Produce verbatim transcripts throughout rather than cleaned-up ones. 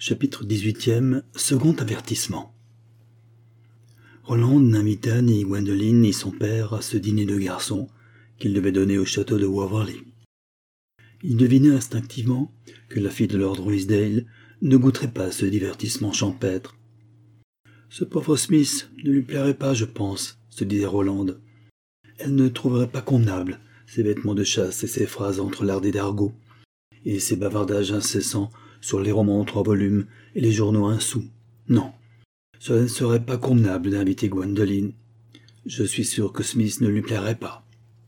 Chapitre dix-huitième. Second avertissement. Roland n'invita ni Gwendoline ni son père à ce dîner de garçons qu'il devait donner au château de Waverley. Il devinait instinctivement que la fille de Lord Ruysdael ne goûterait pas ce divertissement champêtre. « Ce pauvre Smith ne lui plairait pas, je pense, » se disait Roland. Elle ne trouverait pas convenables ses vêtements de chasse et ses phrases entrelardées d'argot, et ses bavardages incessants sur les romans en trois volumes et les journaux un sou. Non, cela ne serait pas convenable d'inviter Gwendoline. Je suis sûr que Smith ne lui plairait pas.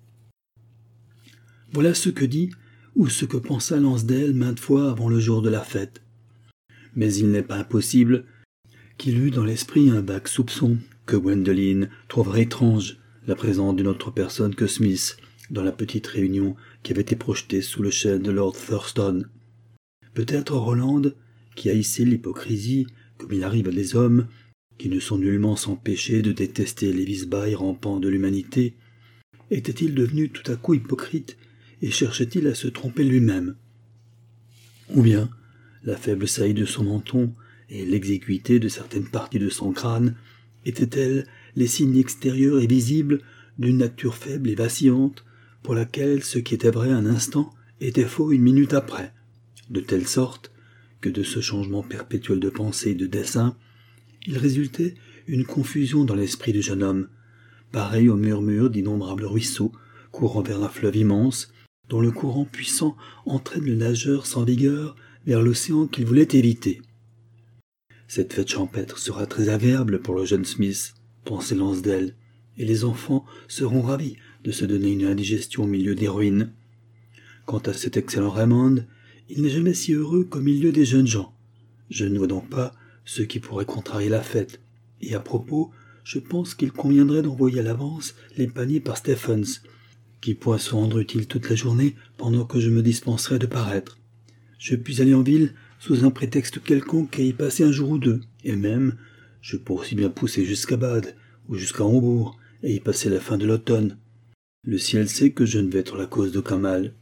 Voilà ce que dit ou ce que pensa Lansdale maintes fois avant le jour de la fête. Mais il n'est pas impossible qu'il eût dans l'esprit un vague soupçon que Gwendoline trouverait étrange la présence d'une autre personne que Smith dans la petite réunion qui avait été projetée sous le chêne de Lord Thurston. Peut-être Roland, qui haïssait l'hypocrisie, comme il arrive à des hommes qui ne sont nullement sans péché de détester les vice-bails rampants de l'humanité, était-il devenu tout à coup hypocrite et cherchait-il à se tromper lui-même? Ou bien la faible saillie de son menton et l'exiguïté de certaines parties de son crâne étaient-elles les signes extérieurs et visibles d'une nature faible et vacillante pour laquelle ce qui était vrai un instant était faux une minute après, de telle sorte que de ce changement perpétuel de pensée et de dessein, il résultait une confusion dans l'esprit du jeune homme, pareille au murmure d'innombrables ruisseaux courant vers un fleuve immense, dont le courant puissant entraîne le nageur sans vigueur vers l'océan qu'il voulait éviter. Cette fête champêtre sera très agréable pour le jeune Smith, pensait Lansdale, et les enfants seront ravis de se donner une indigestion au milieu des ruines. Quant à cet excellent Raymond, il n'est jamais si heureux qu'au milieu des jeunes gens. Je ne vois donc pas ce qui pourrait contrarier la fête, et à propos, je pense qu'il conviendrait d'envoyer à l'avance les paniers par Stephens, qui pourrait se rendre utile toute la journée pendant que je me dispenserai de paraître. Je puis aller en ville sous un prétexte quelconque et y passer un jour ou deux, et même, je pourrais aussi bien pousser jusqu'à Bade ou jusqu'à Hombourg et y passer la fin de l'automne. Le ciel sait que je ne vais être la cause d'aucun mal.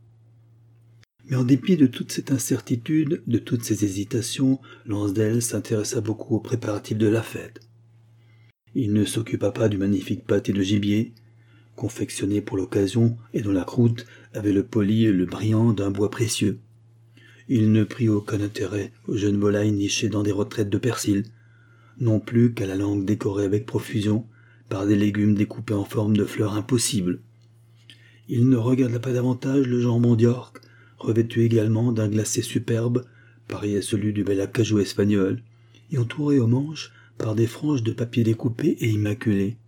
Mais en dépit de toute cette incertitude, de toutes ces hésitations, Lansdale s'intéressa beaucoup aux préparatifs de la fête. Il ne s'occupa pas du magnifique pâté de gibier, confectionné pour l'occasion et dont la croûte avait le poli et le brillant d'un bois précieux. Il ne prit aucun intérêt aux jeunes volailles nichées dans des retraites de persil, non plus qu'à la langue décorée avec profusion par des légumes découpés en forme de fleurs impossibles. Il ne regarda pas davantage le jambon d'York, revêtu également d'un glacé superbe, pareil à celui du bel acajou espagnol, et entouré aux manches par des franges de papier découpé et immaculé.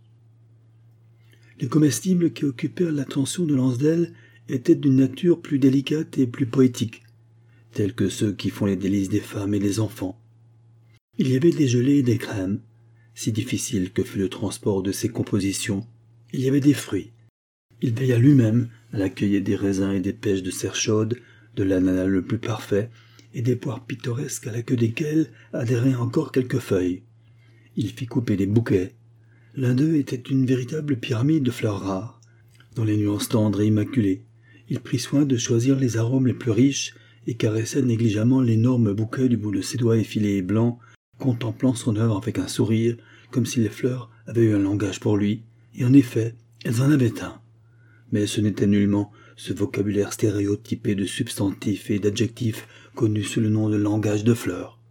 Les comestibles qui occupèrent l'attention de Lansdale étaient d'une nature plus délicate et plus poétique, tels que ceux qui font les délices des femmes et des enfants. Il y avait des gelées et des crèmes, si difficile que fut le transport de ces compositions. Il y avait des fruits. Il veilla lui-même à la cueillette des raisins et des pêches de serre chaude, de l'ananas le plus parfait, et des poires pittoresques à la queue desquelles adhéraient encore quelques feuilles. Il fit couper des bouquets. L'un d'eux était une véritable pyramide de fleurs rares, dont les nuances tendres et immaculées. Il prit soin de choisir les arômes les plus riches et caressait négligemment l'énorme bouquet du bout de ses doigts effilés et blancs, contemplant son œuvre avec un sourire, comme si les fleurs avaient eu un langage pour lui, et en effet, elles en avaient un. Mais ce n'était nullement ce vocabulaire stéréotypé de substantifs et d'adjectifs connu sous le nom de langage de fleurs.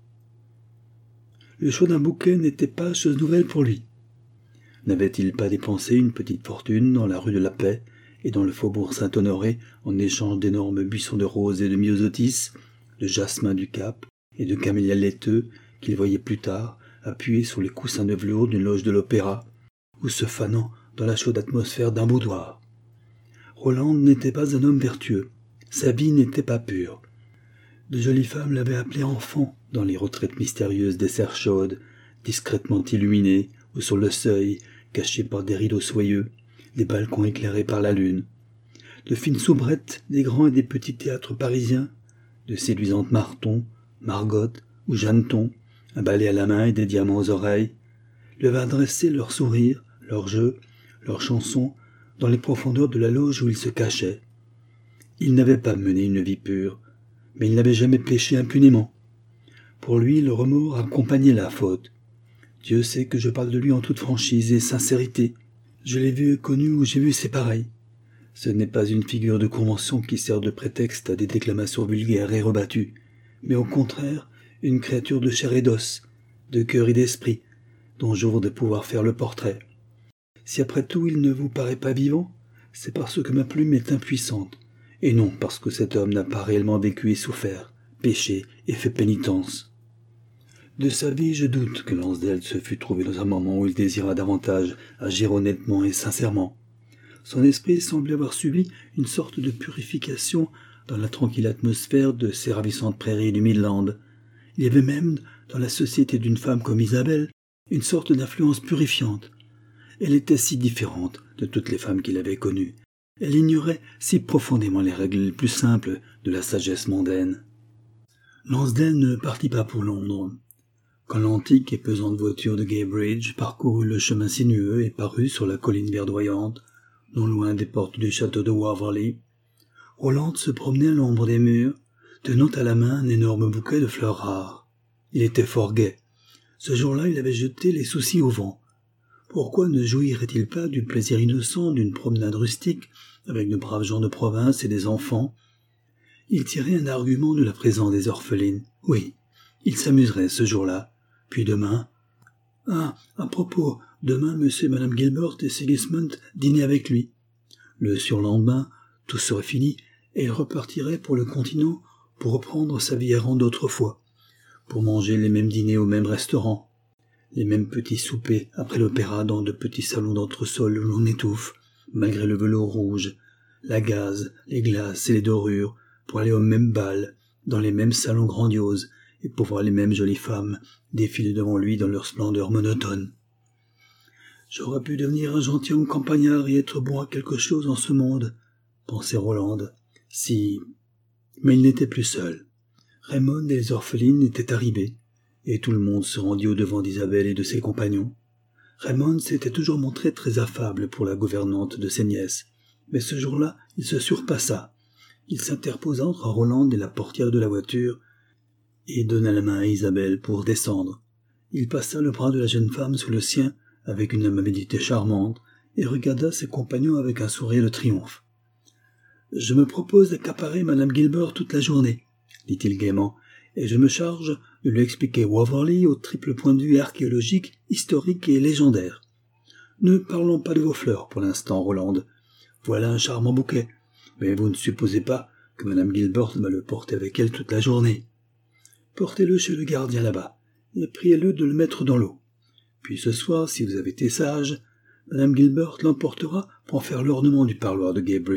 Le choix d'un bouquet n'était pas chose nouvelle pour lui. N'avait-il pas dépensé une petite fortune dans la rue de la Paix et dans le faubourg Saint-Honoré en échange d'énormes buissons de roses et de myosotis, de jasmin du Cap et de camélias laiteux qu'il voyait plus tard appuyés sur les coussins de velours d'une loge de l'opéra ou se fanant dans la chaude atmosphère d'un boudoir? Roland n'était pas un homme vertueux. Sa vie n'était pas pure. De jolies femmes l'avaient appelé enfant dans les retraites mystérieuses des serres chaudes, discrètement illuminées, ou sur le seuil, cachées par des rideaux soyeux, des balcons éclairés par la lune. De fines soubrettes des grands et des petits théâtres parisiens, de séduisantes Marton, Margot ou Jeanneton, un balai à la main et des diamants aux oreilles, leur adressaient leurs sourires, leurs jeux, leurs chansons, dans les profondeurs de la loge où il se cachait. Il n'avait pas mené une vie pure, mais il n'avait jamais péché impunément. Pour lui, le remords accompagnait la faute. Dieu sait que je parle de lui en toute franchise et sincérité. Je l'ai vu et connu où j'ai vu ses pareils. Ce n'est pas une figure de convention qui sert de prétexte à des déclamations vulgaires et rebattues, mais au contraire, une créature de chair et d'os, de cœur et d'esprit, dont j'ouvre de pouvoir faire le portrait. Si après tout il ne vous paraît pas vivant, c'est parce que ma plume est impuissante, et non parce que cet homme n'a pas réellement vécu et souffert, péché et fait pénitence. De sa vie, je doute que Lansdale se fût trouvé dans un moment où il désira davantage agir honnêtement et sincèrement. Son esprit semblait avoir subi une sorte de purification dans la tranquille atmosphère de ces ravissantes prairies du Midland. Il y avait même, dans la société d'une femme comme Isabelle, une sorte d'influence purifiante. Elle était si différente de toutes les femmes qu'il avait connues. Elle ignorait si profondément les règles les plus simples de la sagesse mondaine. Lansdale ne partit pas pour Londres. Quand l'antique et pesante voiture de Guybridge parcourut le chemin sinueux et parut sur la colline verdoyante, non loin des portes du château de Waverley, Roland se promenait à l'ombre des murs, tenant à la main un énorme bouquet de fleurs rares. Il était fort gai. Ce jour-là, il avait jeté les soucis au vent. Pourquoi ne jouirait-il pas du plaisir innocent d'une promenade rustique avec de braves gens de province et des enfants? Il tirait un argument de la présence des orphelines. Oui, il s'amuserait ce jour-là. Puis demain... Ah, à propos, demain, monsieur et madame Gilbert et Sigismund dînaient avec lui. Le surlendemain, tout serait fini, et il repartirait pour le continent pour reprendre sa vie errante d'autrefois, pour manger les mêmes dîners au même restaurant, les mêmes petits soupers après l'opéra dans de petits salons d'entresol où l'on étouffe, malgré le velours rouge, la gaze, les glaces et les dorures, pour aller au même bal, dans les mêmes salons grandioses, et pour voir les mêmes jolies femmes défiler devant lui dans leur splendeur monotone. J'aurais pu devenir un gentilhomme campagnard et être bon à quelque chose en ce monde, pensait Roland, si... Mais il n'était plus seul. Raymond et les orphelines étaient arrivés, et tout le monde se rendit au-devant d'Isabelle et de ses compagnons. Raymond s'était toujours montré très affable pour la gouvernante de ses nièces, mais ce jour-là, il se surpassa. Il s'interposa entre Roland et la portière de la voiture, et donna la main à Isabelle pour descendre. Il passa le bras de la jeune femme sous le sien avec une amabilité charmante et regarda ses compagnons avec un sourire de triomphe. « Je me propose d'accaparer madame Gilbert toute la journée, » dit-il gaiement, « et je me charge de lui expliquer Waverley au triple point de vue archéologique, historique et légendaire. Ne parlons pas de vos fleurs pour l'instant, Roland. Voilà un charmant bouquet, mais vous ne supposez pas que madame Gilbert va le porter avec elle toute la journée. Portez-le chez le gardien là-bas, et priez-le de le mettre dans l'eau. Puis ce soir, si vous avez été sage, madame Gilbert l'emportera pour en faire l'ornement du parloir de Guybridge. »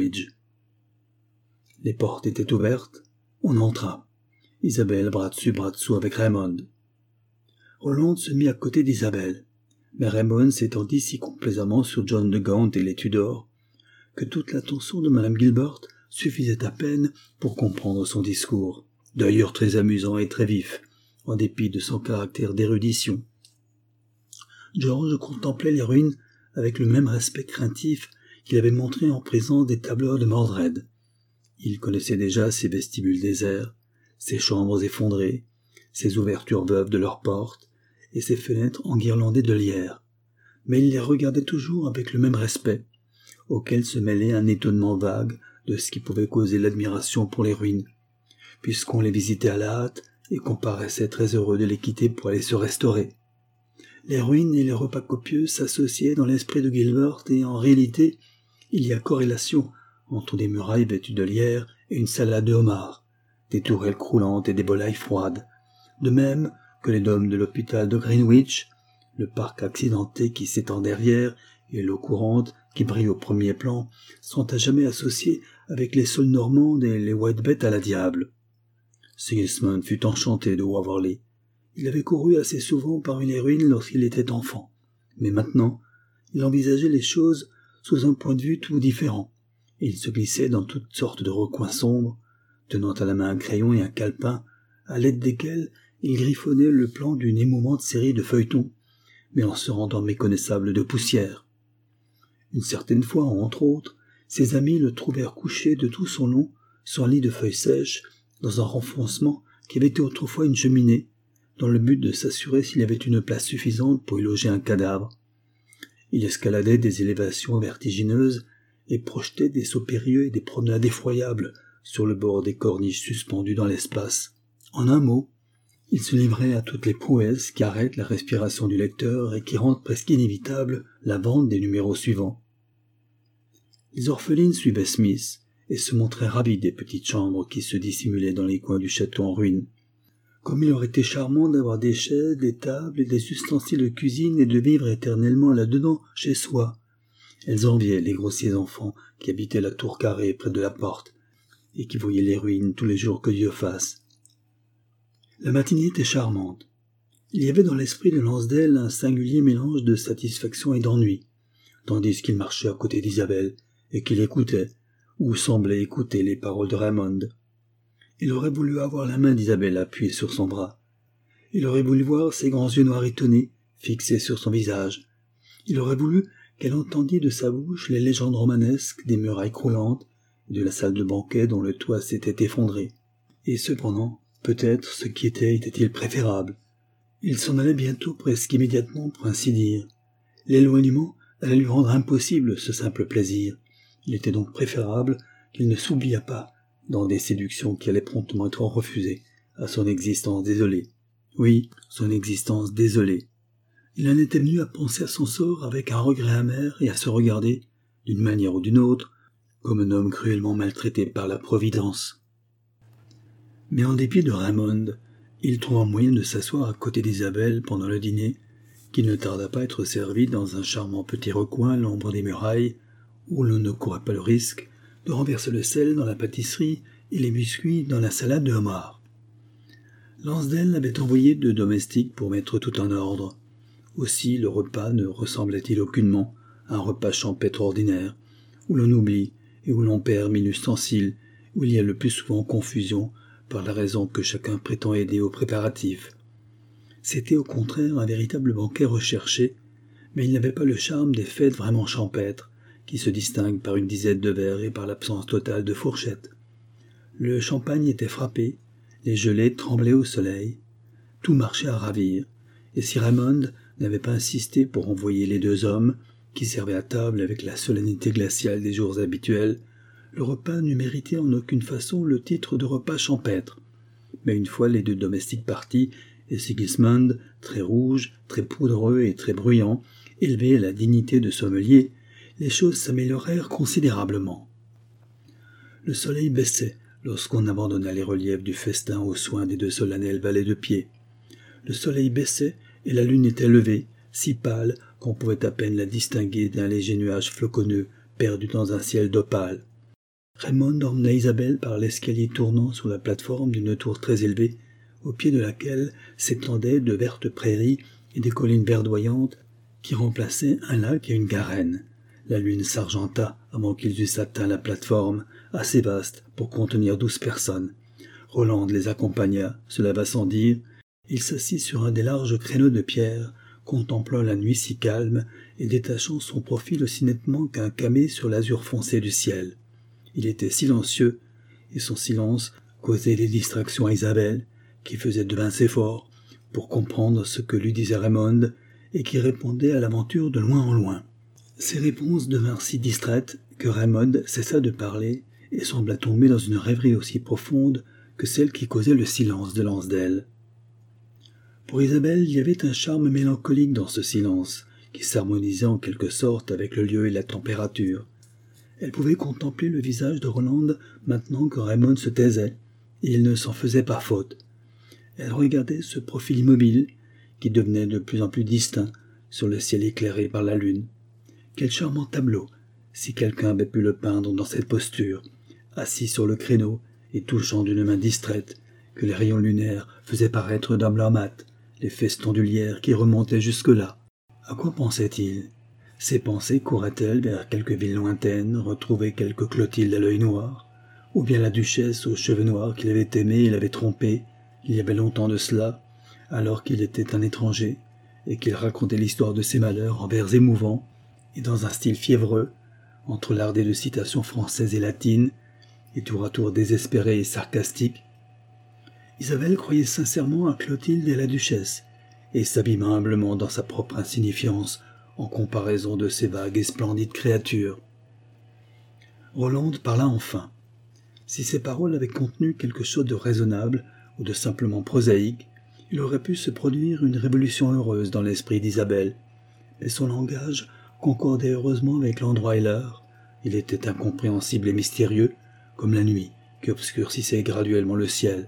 Les portes étaient ouvertes, on entra. Isabelle bras dessus bras dessous avec Raymond. Roland se mit à côté d'Isabelle, mais Raymond s'étendit si complaisamment sur John de Gaunt et les Tudors, que toute l'attention de madame Gilbert suffisait à peine pour comprendre son discours, d'ailleurs très amusant et très vif, en dépit de son caractère d'érudition. George contemplait les ruines avec le même respect craintif qu'il avait montré en présence des tableaux de Mordred. Il connaissait déjà ces vestibules déserts, ces chambres effondrées, ces ouvertures veuves de leurs portes, et ces fenêtres enguirlandées de lierre. Mais il les regardait toujours avec le même respect, auquel se mêlait un étonnement vague de ce qui pouvait causer l'admiration pour les ruines, puisqu'on les visitait à la hâte et qu'on paraissait très heureux de les quitter pour aller se restaurer. Les ruines et les repas copieux s'associaient dans l'esprit de Gilbert et en réalité, il y a corrélation entre des murailles vêtues de lierre et une salade de homard, des tourelles croulantes et des volailles froides, de même que les dômes de l'hôpital de Greenwich, le parc accidenté qui s'étend derrière et l'eau courante qui brille au premier plan sont à jamais associés avec les saules normandes et les whitebait à la diable. Sigismund fut enchanté de Waverley. Il avait couru assez souvent parmi les ruines lorsqu'il était enfant, mais maintenant, il envisageait les choses sous un point de vue tout différent, et il se glissait dans toutes sortes de recoins sombres, tenant à la main un crayon et un calepin, à l'aide desquels il griffonnait le plan d'une émouvante série de feuilletons, mais en se rendant méconnaissable de poussière. Une certaine fois, entre autres, ses amis le trouvèrent couché de tout son long sur un lit de feuilles sèches, dans un renfoncement qui avait été autrefois une cheminée, dans le but de s'assurer s'il y avait une place suffisante pour y loger un cadavre. Il escaladait des élévations vertigineuses et projetait des sauts périlleux et des promenades effroyables sur le bord des corniches suspendues dans l'espace. En un mot, il se livrait à toutes les prouesses qui arrêtent la respiration du lecteur et qui rendent presque inévitable la vente des numéros suivants. Les orphelines suivaient Smith et se montraient ravies des petites chambres qui se dissimulaient dans les coins du château en ruine. Comme il aurait été charmant d'avoir des chaises, des tables et des ustensiles de cuisine et de vivre éternellement là-dedans, chez soi. Elles enviaient les grossiers enfants qui habitaient la tour carrée près de la porte et qui voyaient les ruines tous les jours que Dieu fasse. La matinée était charmante. Il y avait dans l'esprit de Lansdale un singulier mélange de satisfaction et d'ennui, tandis qu'il marchait à côté d'Isabelle et qu'il écoutait, ou semblait écouter les paroles de Raymond. Il aurait voulu avoir la main d'Isabelle appuyée sur son bras. Il aurait voulu voir ses grands yeux noirs étonnés fixés sur son visage. Il aurait voulu qu'elle entendît de sa bouche les légendes romanesques des murailles croulantes et de la salle de banquet dont le toit s'était effondré. Et cependant, peut-être ce qui était était-il préférable. Il s'en allait bientôt presque immédiatement pour ainsi dire. L'éloignement allait lui rendre impossible ce simple plaisir. Il était donc préférable qu'il ne s'oubliât pas dans des séductions qui allaient promptement être refusées à son existence désolée. Oui, son existence désolée. Il en était venu à penser à son sort avec un regret amer et à se regarder, d'une manière ou d'une autre, comme un homme cruellement maltraité par la Providence. Mais en dépit de Raymond, il trouva moyen de s'asseoir à côté d'Isabelle pendant le dîner, qui ne tarda pas à être servi dans un charmant petit recoin à l'ombre des murailles, où l'on ne courait pas le risque de renverser le sel dans la pâtisserie et les biscuits dans la salade de homard. Lansdale avait envoyé deux domestiques pour mettre tout en ordre. Aussi le repas ne ressemblait-il aucunement à un repas champêtre ordinaire, où l'on oublie et où l'on perd mille ustensiles, où il y a le plus souvent confusion par la raison que chacun prétend aider aux préparatifs. C'était au contraire un véritable banquet recherché, mais il n'avait pas le charme des fêtes vraiment champêtres, qui se distinguent par une dizaine de verres et par l'absence totale de fourchettes. Le champagne était frappé, les gelées tremblaient au soleil, tout marchait à ravir, et si Raymond n'avait pas insisté pour envoyer les deux hommes, qui servaient à table avec la solennité glaciale des jours habituels, le repas n'eût mérité en aucune façon le titre de repas champêtre. Mais une fois les deux domestiques partis, et Sigismund, très rouge, très poudreux et très bruyant, élevé à la dignité de sommelier, les choses s'améliorèrent considérablement. Le soleil baissait lorsqu'on abandonna les reliefs du festin aux soins des deux solennels valets de pied. Le soleil baissait et la lune était levée, si pâle qu'on pouvait à peine la distinguer d'un léger nuage floconneux perdu dans un ciel d'opale. Raymond emmena Isabelle par l'escalier tournant sur la plate-forme d'une tour très élevée, au pied de laquelle s'étendaient de vertes prairies et des collines verdoyantes qui remplaçaient un lac et une garenne. La lune s'argenta avant qu'ils eussent atteint la plate-forme, assez vaste pour contenir douze personnes. Roland les accompagna, cela va sans dire. Il s'assit sur un des larges créneaux de pierre, contemplant la nuit si calme et détachant son profil aussi nettement qu'un camée sur l'azur foncé du ciel. Il était silencieux, et son silence causait des distractions à Isabelle, qui faisait de vains efforts pour comprendre ce que lui disait Raymond, et qui répondait à l'aventure de loin en loin. Ses réponses devinrent si distraites que Raymond cessa de parler et sembla tomber dans une rêverie aussi profonde que celle qui causait le silence de Lansdale. Pour Isabelle, il y avait un charme mélancolique dans ce silence, qui s'harmonisait en quelque sorte avec le lieu et la température. Elle pouvait contempler le visage de Roland maintenant que Raymond se taisait, et il ne s'en faisait pas faute. Elle regardait ce profil immobile, qui devenait de plus en plus distinct sur le ciel éclairé par la lune. Quel charmant tableau, si quelqu'un avait pu le peindre dans cette posture, assis sur le créneau et touchant d'une main distraite, que les rayons lunaires faisaient paraître d'un blanc mat, les festons du lierre qui remontaient jusque-là. À quoi pensait-il? Ses pensées couraient-elles vers quelque ville lointaine, retrouver quelque Clotilde à l'œil noir, ou bien la duchesse aux cheveux noirs qu'il avait aimée et l'avait trompée, il y avait longtemps de cela, alors qu'il était un étranger, et qu'il racontait l'histoire de ses malheurs en vers émouvants, et dans un style fiévreux, entrelardé de citations françaises et latines, et tour à tour désespéré et sarcastique. Isabelle croyait sincèrement à Clotilde et la duchesse, et s'abîma humblement dans sa propre insignifiance en comparaison de ces vagues et splendides créatures. Rolande parla enfin. Si ses paroles avaient contenu quelque chose de raisonnable ou de simplement prosaïque, il aurait pu se produire une révolution heureuse dans l'esprit d'Isabelle, mais son langage concordait heureusement avec l'endroit et l'heure. Il était incompréhensible et mystérieux, comme la nuit qui obscurcissait graduellement le ciel.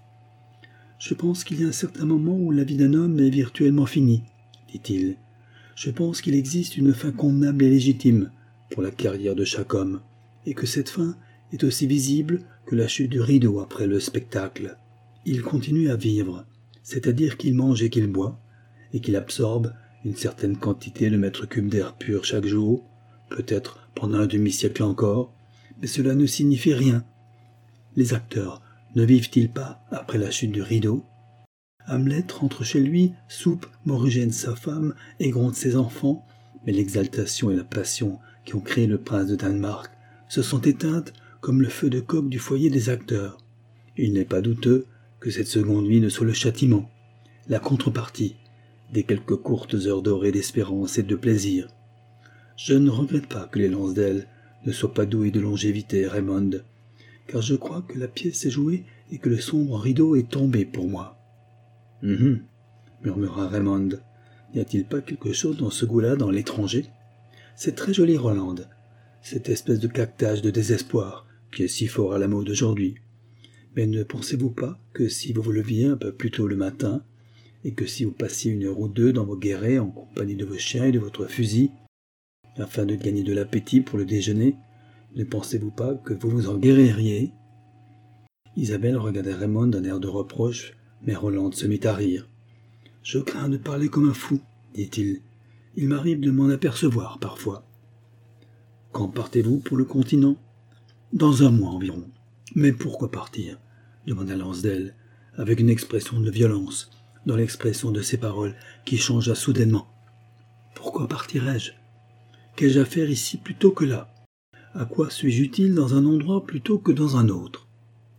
« Je pense qu'il y a un certain moment où la vie d'un homme est virtuellement finie, dit-il. Je pense qu'il existe une fin convenable et légitime pour la carrière de chaque homme, et que cette fin est aussi visible que la chute du rideau après le spectacle. Il continue à vivre, c'est-à-dire qu'il mange et qu'il boit, et qu'il absorbe une certaine quantité de mètres cubes d'air pur chaque jour, peut-être pendant un demi-siècle encore, mais cela ne signifie rien. Les acteurs ne vivent-ils pas après la chute du rideau? Hamlet rentre chez lui, soupe, morigène sa femme et gronde ses enfants, mais l'exaltation et la passion qui ont créé le prince de Danemark se sont éteintes comme le feu de coke du foyer des acteurs. Il n'est pas douteux que cette seconde vie ne soit le châtiment, la contrepartie des quelques courtes heures dorées d'espérance et de plaisir. Je ne regrette pas que les Lansdale ne soient pas doués de longévité, Raymond, car je crois que la pièce est jouée et que le sombre rideau est tombé pour moi. Hum, murmura Raymond. N'y a-t-il pas quelque chose dans ce goût-là dans l'étranger? C'est très joli, Rolande, cette espèce de caquetage de désespoir qui est si fort à la mode aujourd'hui. Mais ne pensez-vous pas que si vous vous leviez un peu plus tôt le matin, et que si vous passiez une heure ou deux dans vos guérets en compagnie de vos chiens et de votre fusil, afin de gagner de l'appétit pour le déjeuner, ne pensez-vous pas que vous vous en guéririez? Isabelle regardait Raymond d'un air de reproche, mais Rolande se mit à rire. « Je crains de parler comme un fou, dit-il. Il m'arrive de m'en apercevoir parfois. »« Quand partez-vous pour le continent ?»« Dans un mois environ. »« Mais pourquoi partir ?» demanda Lansdale, avec une expression de violence, dans l'expression de ses paroles qui changea soudainement. « Pourquoi partirais-je? Qu'ai-je à faire ici plutôt que là? À quoi suis-je utile dans un endroit plutôt que dans un autre ?»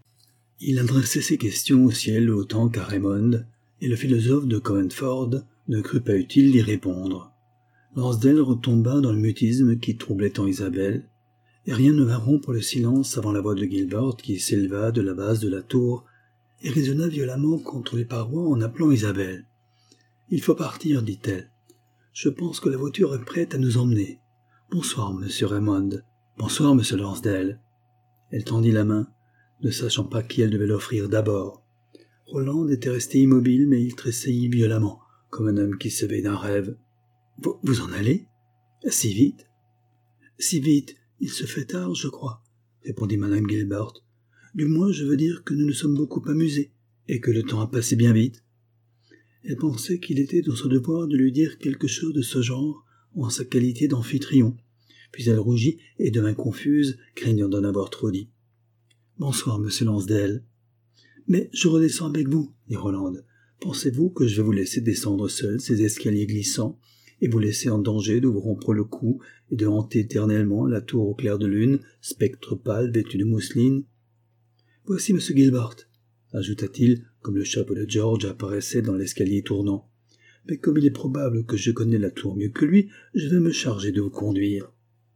Il adressait ces questions au ciel autant qu'à Raymond, et le philosophe de Cowenford ne crut pas utile d'y répondre. Lansdale retomba dans le mutisme qui troublait tant Isabelle, et rien ne vint rompre le silence avant la voix de Gilbert qui s'éleva de la base de la tour et résonna violemment contre les parois en appelant Isabelle. « Il faut partir, dit-elle. Je pense que la voiture est prête à nous emmener. Bonsoir, monsieur Raymond. Bonsoir, monsieur Lansdale. » Elle tendit la main, ne sachant pas qui elle devait l'offrir d'abord. Rolande était resté immobile, mais il tressaillit violemment, comme un homme qui s'éveille d'un rêve. Vous, « Vous en allez? Si vite? »« Si vite, il se fait tard, je crois, » répondit madame Gilbert. « Du moins, je veux dire que nous nous sommes beaucoup amusés, et que le temps a passé bien vite. » Elle pensait qu'il était dans son devoir de lui dire quelque chose de ce genre, en sa qualité d'amphitryon. Puis elle rougit et devint confuse, craignant d'en avoir trop dit. « Bonsoir, monsieur Lansdale. »« Mais je redescends avec vous, dit Rolande. Pensez-vous que je vais vous laisser descendre seul ces escaliers glissants et vous laisser en danger de vous rompre le cou et de hanter éternellement la tour au clair de lune, spectre pâle vêtu de mousseline? Voici monsieur Gilbert, ajouta-t-il, comme le chapeau de George apparaissait dans l'escalier tournant. Mais comme il est probable que je connais la tour mieux que lui, je vais me charger de vous conduire.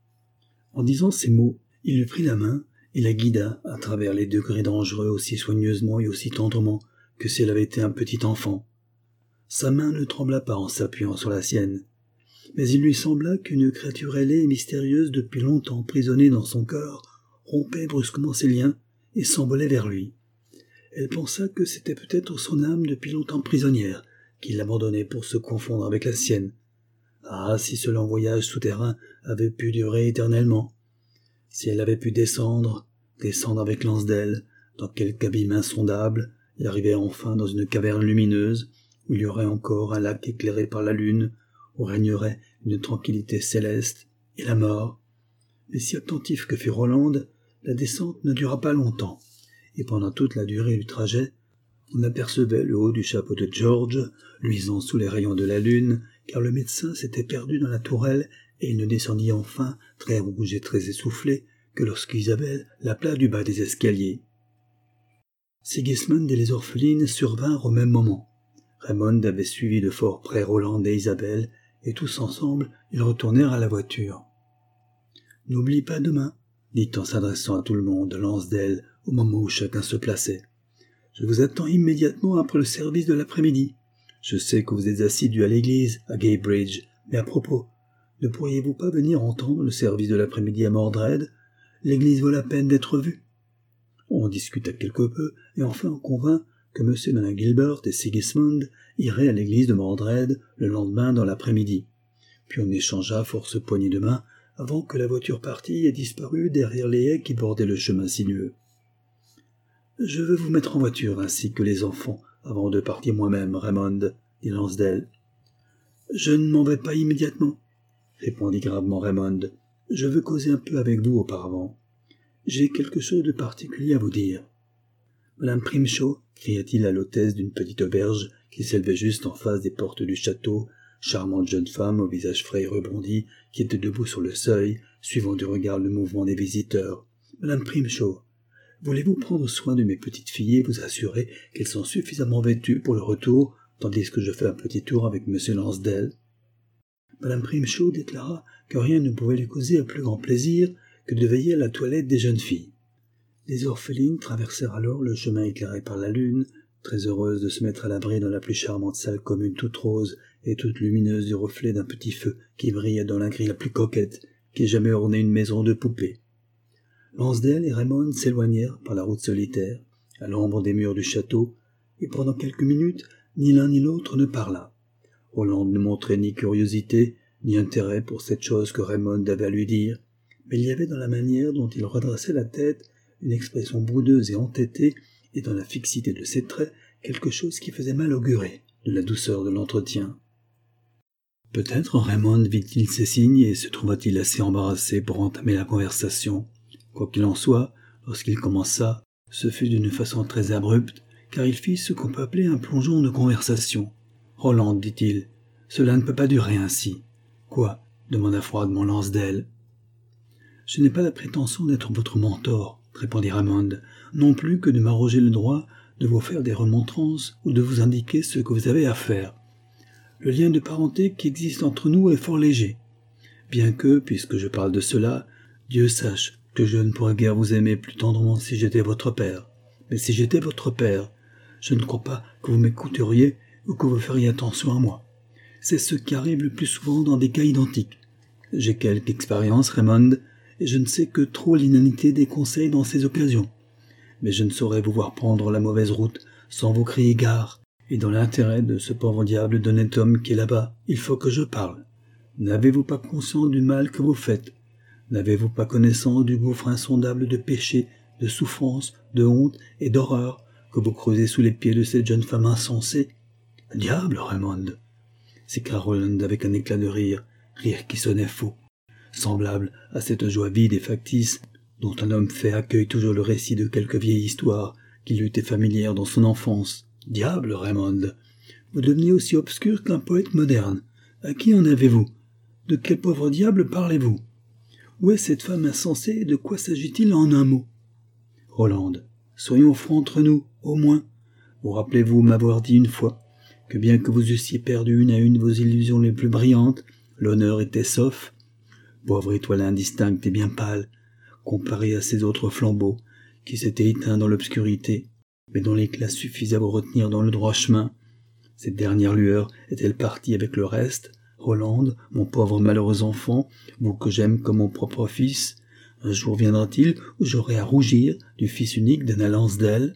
En disant ces mots, il lui prit la main et la guida à travers les degrés dangereux aussi soigneusement et aussi tendrement que si elle avait été un petit enfant. Sa main ne trembla pas en s'appuyant sur la sienne, mais il lui sembla qu'une créature ailée et mystérieuse depuis longtemps emprisonnée dans son cœur rompait brusquement ses liens et s'envolait vers lui. Elle pensa que c'était peut-être son âme depuis longtemps prisonnière qui l'abandonnait pour se confondre avec la sienne. Ah, si ce long voyage souterrain avait pu durer éternellement! Si elle avait pu descendre, descendre avec Lansdale, dans quelque abîme insondable, et arriver enfin dans une caverne lumineuse, où il y aurait encore un lac éclairé par la lune, où régnerait une tranquillité céleste, et la mort. Mais si attentif que fut Rolande, la descente ne dura pas longtemps, et pendant toute la durée du trajet, on apercevait le haut du chapeau de George, luisant sous les rayons de la lune, car le médecin s'était perdu dans la tourelle, et il ne descendit enfin, très rouge et très essoufflé, que lorsqu'Isabelle l'appela du bas des escaliers. Sigismund et les orphelines survinrent au même moment. Raymond avait suivi de fort près Roland et Isabelle, et tous ensemble, ils retournèrent à la voiture. « N'oublie pas demain, » dit en s'adressant à tout le monde Lansdale au moment où chacun se plaçait. « Je vous attends immédiatement après le service de l'après-midi. Je sais que vous êtes assidus à l'église, à Guybridge, mais à propos, ne pourriez-vous pas venir entendre le service de l'après-midi à Mordred? L'église vaut la peine d'être vue. » On discuta quelque peu, et enfin on convint que M et Mme Gilbert et Sigismund iraient à l'église de Mordred le lendemain dans l'après-midi. Puis on échangea force poignées de main avant que la voiture partît et disparut derrière les haies qui bordaient le chemin sinueux. « Je veux vous mettre en voiture ainsi que les enfants avant de partir moi-même, Raymond, dit Lansdale. « Je ne m'en vais pas immédiatement, répondit gravement Raymond. « Je veux causer un peu avec vous auparavant. J'ai quelque chose de particulier à vous dire. »« Madame Primchot, » cria-t-il à l'hôtesse d'une petite auberge qui s'élevait juste en face des portes du château, charmante jeune femme au visage frais et rebondi, qui était debout sur le seuil, suivant du regard le mouvement des visiteurs. « Madame Primchot, voulez-vous prendre soin de mes petites filles et vous assurer qu'elles sont suffisamment vêtues pour le retour, tandis que je fais un petit tour avec M. Lansdale ?» Madame Primchot déclara que rien ne pouvait lui causer un plus grand plaisir que de veiller à la toilette des jeunes filles. Les orphelines traversèrent alors le chemin éclairé par la lune, très heureuses de se mettre à l'abri dans la plus charmante salle commune toute rose et toute lumineuse du reflet d'un petit feu qui brillait dans la grille la plus coquette qu'ait jamais orné une maison de poupée. Lansdale et Raymond s'éloignèrent par la route solitaire, à l'ombre des murs du château, et pendant quelques minutes, ni l'un ni l'autre ne parla. Roland ne montrait ni curiosité, ni intérêt pour cette chose que Raymond avait à lui dire, mais il y avait dans la manière dont il redressait la tête une expression boudeuse et entêtée, et dans la fixité de ses traits quelque chose qui faisait mal augurer de la douceur de l'entretien. Peut-être Raymond vit-il ces signes et se trouva-t-il assez embarrassé pour entamer la conversation. Quoi qu'il en soit, lorsqu'il commença, ce fut d'une façon très abrupte, car il fit ce qu'on peut appeler un plongeon de conversation. « Roland, dit-il, cela ne peut pas durer ainsi. »« Quoi ?» demanda froidement Lansdale. « Je n'ai pas la prétention d'être votre mentor, » répondit Raymond, « non plus que de m'arroger le droit de vous faire des remontrances ou de vous indiquer ce que vous avez à faire. Le lien de parenté qui existe entre nous est fort léger, bien que, puisque je parle de cela, Dieu sache que je ne pourrais guère vous aimer plus tendrement si j'étais votre père. Mais si j'étais votre père, je ne crois pas que vous m'écouteriez ou que vous feriez attention à moi. C'est ce qui arrive le plus souvent dans des cas identiques. J'ai quelque expérience, Raymond, et je ne sais que trop l'inanité des conseils dans ces occasions. Mais je ne saurais vous voir prendre la mauvaise route sans vous crier gare, et dans l'intérêt de ce pauvre diable d'honnête homme qui est là-bas, il faut que je parle. N'avez-vous pas conscience du mal que vous faites? N'avez-vous pas connaissance du gouffre insondable de péché, de souffrance, de honte et d'horreur que vous creusez sous les pieds de cette jeune femme insensée? Diable, Raymond! s'écria Roland avec un éclat de rire, rire qui sonnait faux, semblable à cette joie vide et factice dont un homme fait accueille toujours le récit de quelque vieille histoire qui lui était familière dans son enfance. Diable, Raymond! Vous deveniez aussi obscur qu'un poète moderne. À qui en avez-vous? De quel pauvre diable parlez-vous? Où est cette femme insensée et de quoi s'agit-il en un mot? Roland, soyons francs entre nous, au moins. Vous rappelez-vous m'avoir dit une fois que bien que vous eussiez perdu une à une vos illusions les plus brillantes, l'honneur était sauf? Pauvre étoile indistincte et bien pâle, comparée à ces autres flambeaux qui s'étaient éteints dans l'obscurité, mais dont l'éclat suffisait à vous retenir dans le droit chemin. Cette dernière lueur est-elle partie avec le reste? Roland, mon pauvre malheureux enfant, vous que j'aime comme mon propre fils, un jour viendra-t-il où j'aurai à rougir du fils unique d'Anna Lansdale?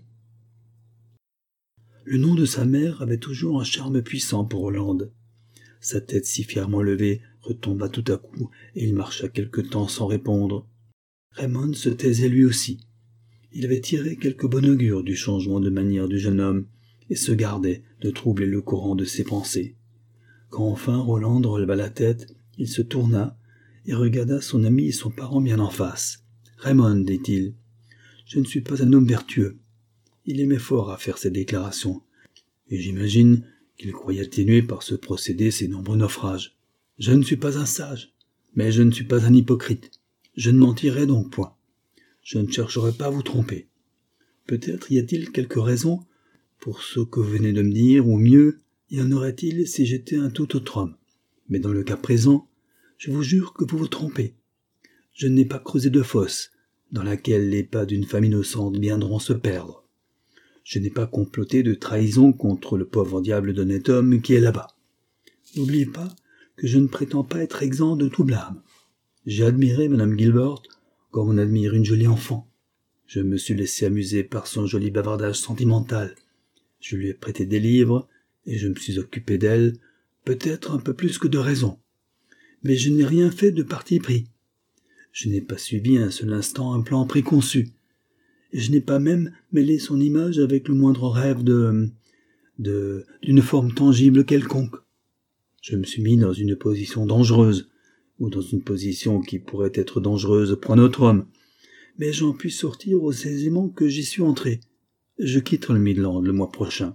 Le nom de sa mère avait toujours un charme puissant pour Roland. Sa tête si fièrement levée retomba tout à coup, et il marcha quelque temps sans répondre. Raymond se taisait lui aussi. Il avait tiré quelque bon augure du changement de manière du jeune homme, et se gardait de troubler le courant de ses pensées. Quand enfin Roland releva la tête, il se tourna et regarda son ami et son parent bien en face. « Raymond, dit-il, je ne suis pas un homme vertueux. » Il aimait fort à faire ces déclarations, et j'imagine qu'il croyait atténuer par ce procédé ses nombreux naufrages. « Je ne suis pas un sage, mais je ne suis pas un hypocrite. Je ne mentirai donc point. Je ne chercherai pas à vous tromper. Peut-être y a-t-il quelques raisons pour ce que vous venez de me dire, ou mieux, y en aurait-il si j'étais un tout autre homme. Mais dans le cas présent, je vous jure que vous vous trompez. Je n'ai pas creusé de fosse, dans laquelle les pas d'une femme innocente viendront se perdre. Je n'ai pas comploté de trahison contre le pauvre diable d'honnête homme qui est là-bas. N'oubliez pas que je ne prétends pas être exempt de tout blâme. J'ai admiré Madame Gilbert comme on admire une jolie enfant. Je me suis laissé amuser par son joli bavardage sentimental. Je lui ai prêté des livres, et je me suis occupé d'elle, peut-être un peu plus que de raison. Mais je n'ai rien fait de parti pris. Je n'ai pas suivi un seul instant un plan préconçu. Et je n'ai pas même mêlé son image avec le moindre rêve de... de... d'une forme tangible quelconque. Je me suis mis dans une position dangereuse, ou dans une position qui pourrait être dangereuse pour un autre homme, mais j'en puis sortir aussi aisément que j'y suis entré. Je quitte le Midland le mois prochain.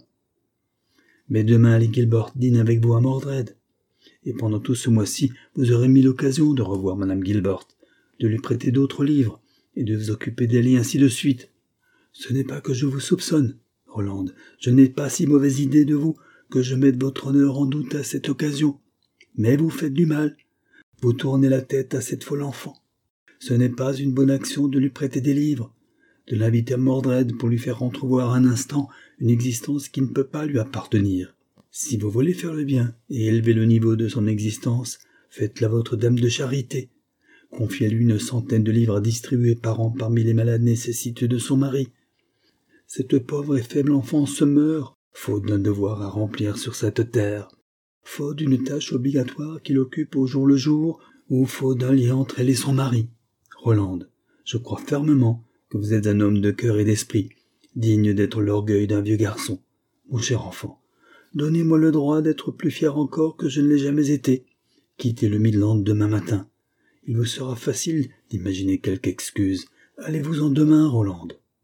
Mais demain, les Gilbert dînent avec vous à Mordred, et pendant tout ce mois-ci, vous aurez mis l'occasion de revoir Madame Gilbert, de lui prêter d'autres livres, et de vous occuper d'elle et ainsi de suite. Ce n'est pas que je vous soupçonne, Roland, je n'ai pas si mauvaise idée de vous que je mette votre honneur en doute à cette occasion. Mais vous faites du mal. Vous tournez la tête à cette folle enfant. Ce n'est pas une bonne action de lui prêter des livres, de l'inviter à Mordred pour lui faire entrevoir un instant une existence qui ne peut pas lui appartenir. Si vous voulez faire le bien et élever le niveau de son existence, faites-la votre dame de charité. Confiez-lui une centaine de livres à distribuer par an parmi les malades nécessiteux de son mari. Cette pauvre et faible enfant se meurt, faute d'un devoir à remplir sur cette terre, faute d'une tâche obligatoire qui l'occupe au jour le jour, ou faute d'un lien entre elle et son mari. Roland, je crois fermement que vous êtes un homme de cœur et d'esprit, digne d'être l'orgueil d'un vieux garçon. Mon cher enfant, donnez-moi le droit d'être plus fier encore que je ne l'ai jamais été. Quittez le Midland demain matin. Il vous sera facile d'imaginer quelque excuse. Allez-vous-en demain, Roland.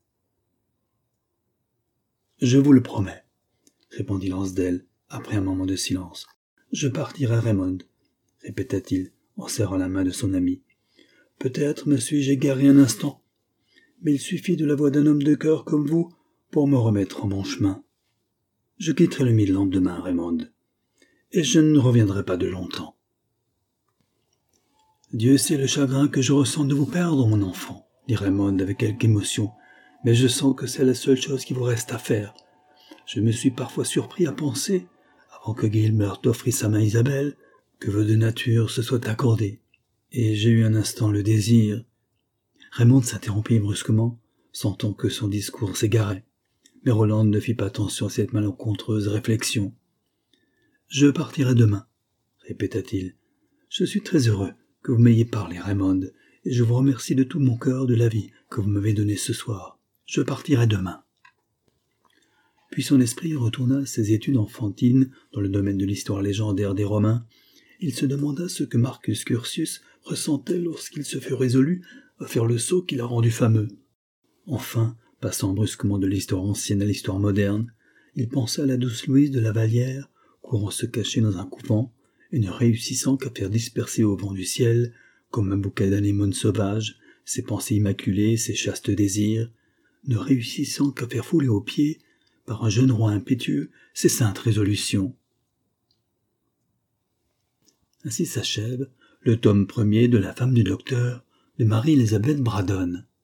Je vous le promets, répondit Lansdale, après un moment de silence. Je partirai, Raymond, répéta-t-il, en serrant la main de son ami. Peut-être me suis-je égaré un instant, mais il suffit de la voix d'un homme de cœur comme vous pour me remettre en bon chemin. Je quitterai le Midland demain, Raymond, et je ne reviendrai pas de longtemps. Dieu sait le chagrin que je ressens de vous perdre, mon enfant, dit Raymond avec quelque émotion, mais je sens que c'est la seule chose qui vous reste à faire. Je me suis parfois surpris à penser, avant que Gilbert offrît sa main à Isabelle, que vœu de nature se soit accordé, et j'ai eu un instant le désir. Raymond s'interrompit brusquement, sentant que son discours s'égarait, mais Roland ne fit pas attention à cette malencontreuse réflexion. « Je partirai demain, » répéta-t-il. « Je suis très heureux que vous m'ayez parlé, Raymond, et je vous remercie de tout mon cœur de l'avis que vous m'avez donné ce soir. Je partirai demain. » Puis son esprit retourna à ses études enfantines dans le domaine de l'histoire légendaire des Romains. Il se demanda ce que Marcus Curtius ressentait lorsqu'il se fut résolu à faire le saut qui l'a rendu fameux. Enfin, passant brusquement de l'histoire ancienne à l'histoire moderne, il pensa à la douce Louise de la Vallière, courant se cacher dans un couvent, et ne réussissant qu'à faire disperser au vent du ciel, comme un bouquet d'anémones sauvages, ses pensées immaculées, ses chastes désirs, ne réussissant qu'à faire fouler aux pieds, par un jeune roi impétueux, ses saintes résolutions. Ainsi s'achève le tome premier de La femme du docteur de Marie-Élisabeth Braddon.